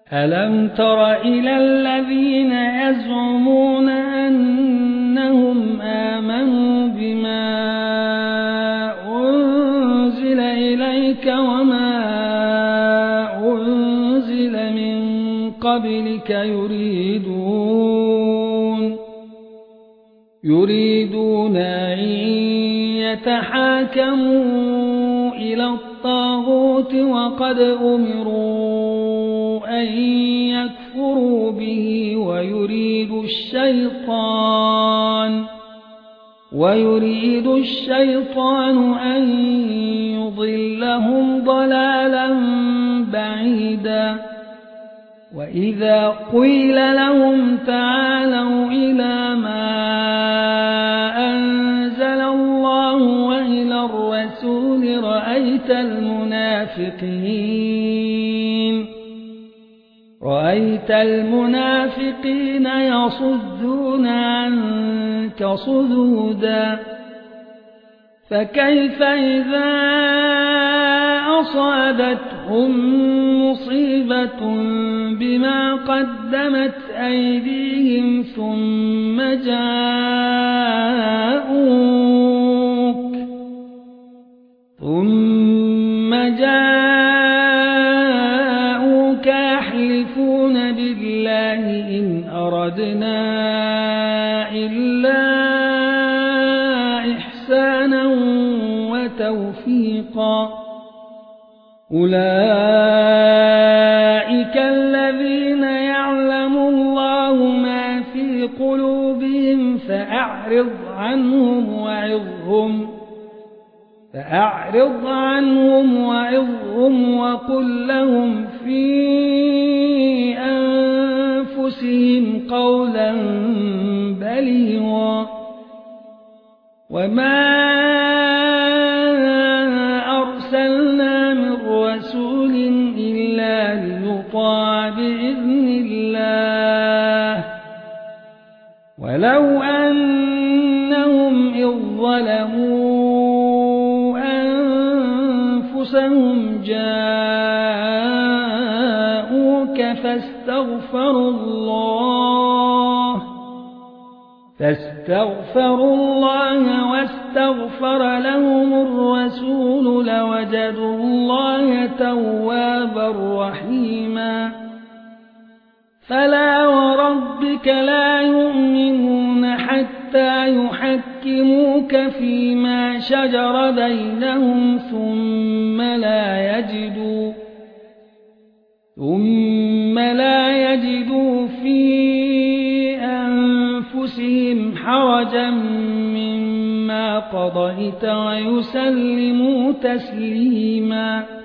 ألم تر إلى الذين يزعمون أنهم آمنوا بما أنزل إليك وما أنزل من قبلك يريدون أن يتحاكموا إلى الطاغوت وقد أمروا أن يكفروا به ويريد الشيطان أن يضلهم ضلالا بعيدا وإذا قيل لهم تعالوا إلى ما أنزل الله وإلى الرسول رأيت المنافقين يصدون عنك صدودا فكيف إذا أصابتهم مصيبة بما قدمت أيديهم ثم جاءوك يحلفون بالله إن أردنا إلا إحسانا وتوفيقا أولئك الذين يعلم الله ما في قلوبهم فأعرض عنهم وعظهم وقل لهم في أنفسهم قولا بليغا وما أرسلنا من رسول إلا ليطاع بإذن الله ولو أنهم إذ ظلموا أنفسهم جاءوك فاستغفروا الله واستغفر لهم الرسول لوجدوا الله توابا رحيما فلا وربك لا يؤمنون حتى يحكموك فيما شجر بينهم ثم لا يجدوا في أنفسهم حرجا مما قضيت ويسلموا تسليما.